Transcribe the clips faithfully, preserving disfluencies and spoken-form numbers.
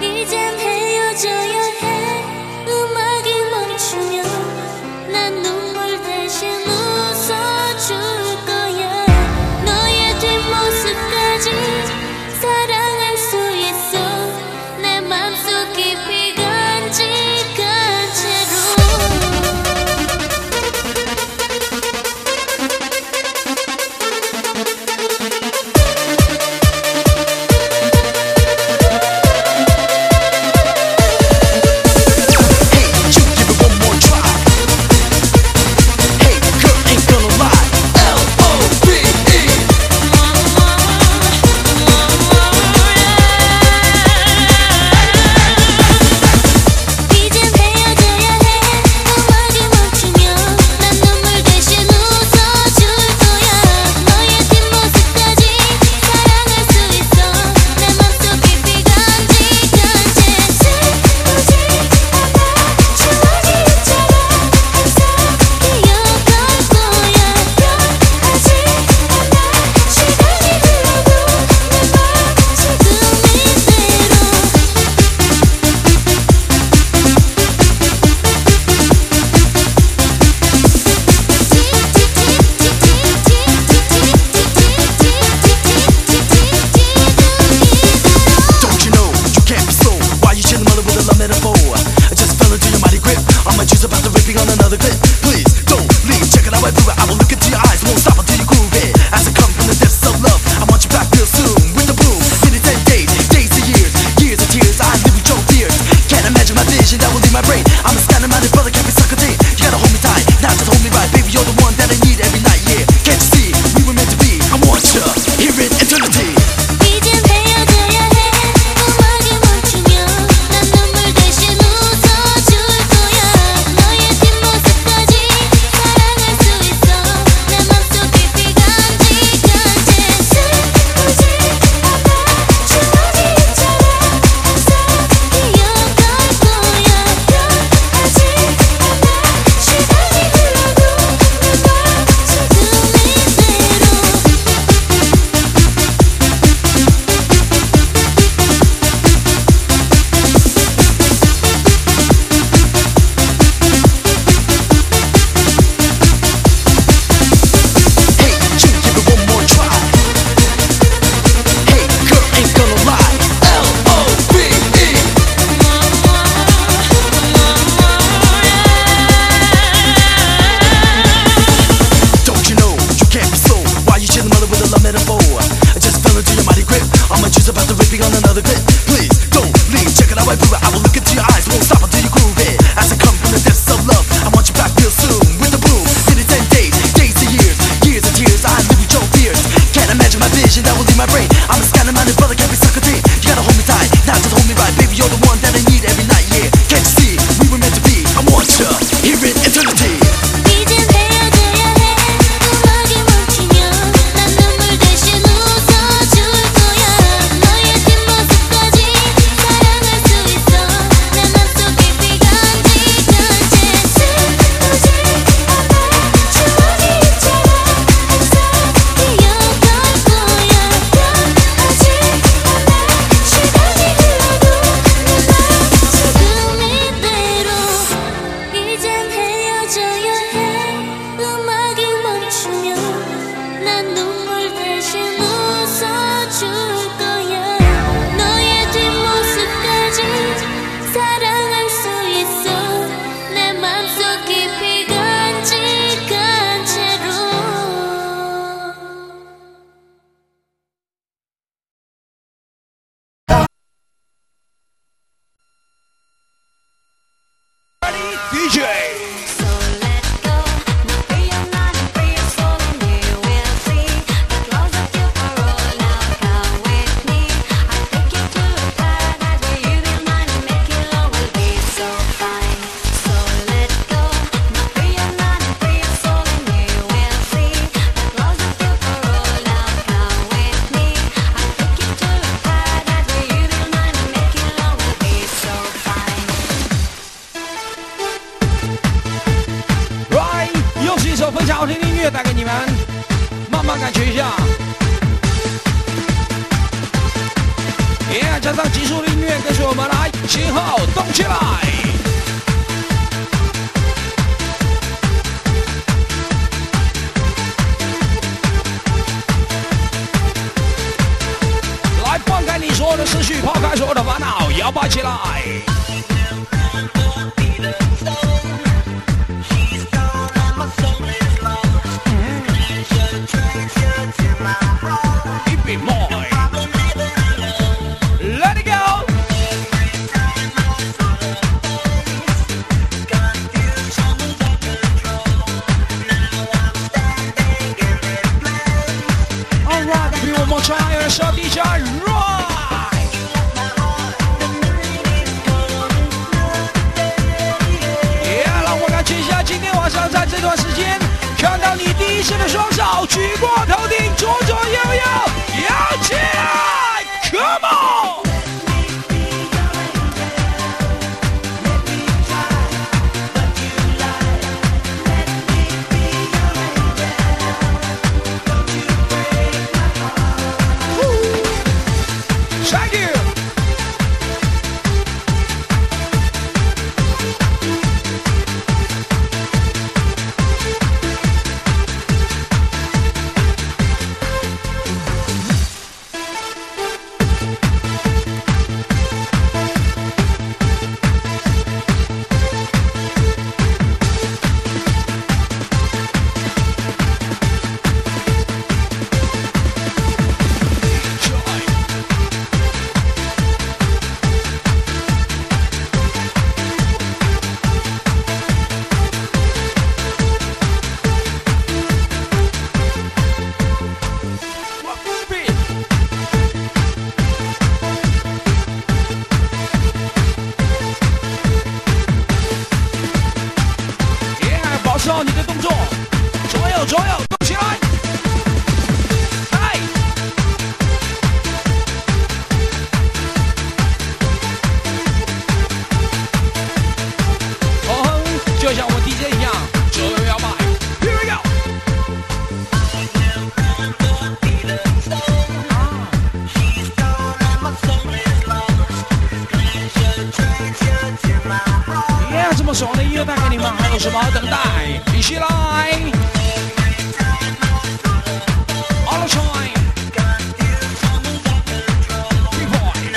이젠 헤어져야 해. 음악이 멈추면 난 눈물 대신 웃어줄 거야. 너의 뒷모습까지 사랑할 수 있어. 내 맘속 깊이 간직한 채로. 家加上急速的音乐，跟随我们来，心后动起来。来放开你所有的思绪，抛开所有的烦恼，摇摆起来。小弟加 right， 也让我感谢一下今天晚上在这段时间看到你第一次的双手举过头顶，左左右右摇起来 ，Come on！ 你的动作，左右左右动起来，嗨！哦，就像我 D J 一样，左右摇摆 ，Here we go！ Yeah， 这么爽的音乐带给你们，还有什么好等待？一起来 ！All the time， three point。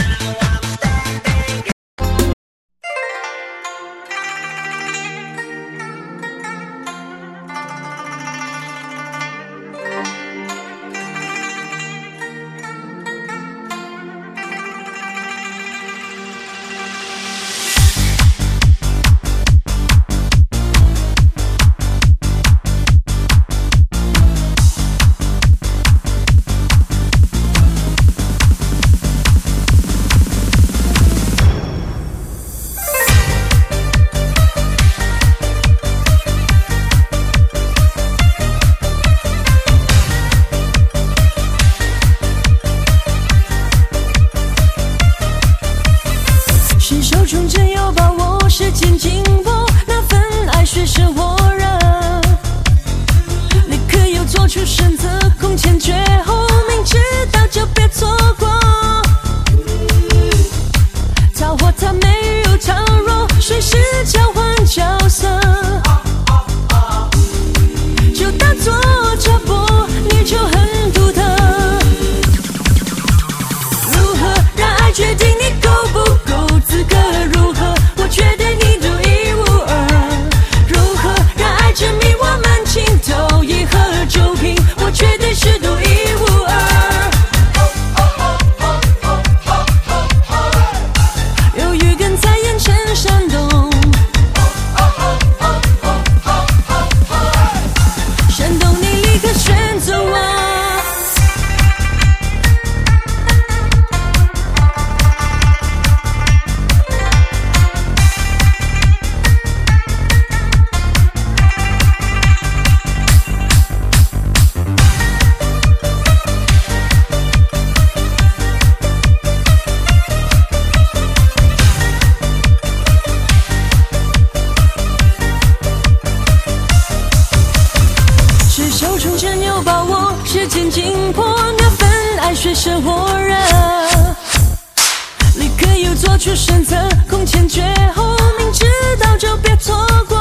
做出选择，空前绝后，明知道就别错过。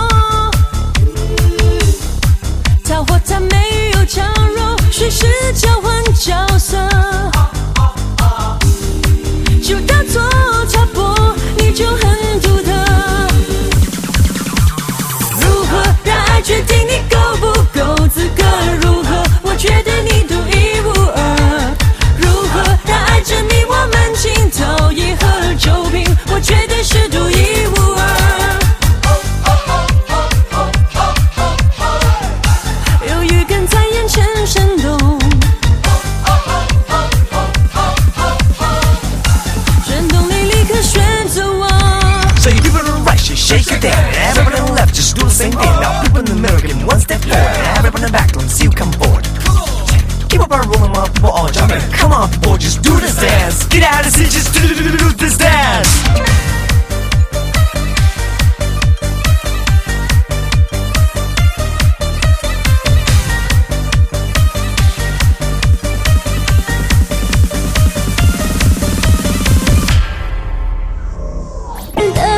他或她没有强弱，随时交换角色，就当作插播，你就很独特。如何让爱决定你够不够资格？如何我觉得你独一无二？如何让爱证明我们情投意合？就凭我绝对是独一无二。有预感在眼前闪动，转动你立刻选择我。 So you people on the right, shake, shake it down. Everybody on the left, just do the same thing. Now people in the middle, give me one step forward. Everybody in the back, let's see you come forward. Keep up our rolling while people all jumping. Come on, people, just do this dance. Get out of the seat, just do, do, do, do this dance.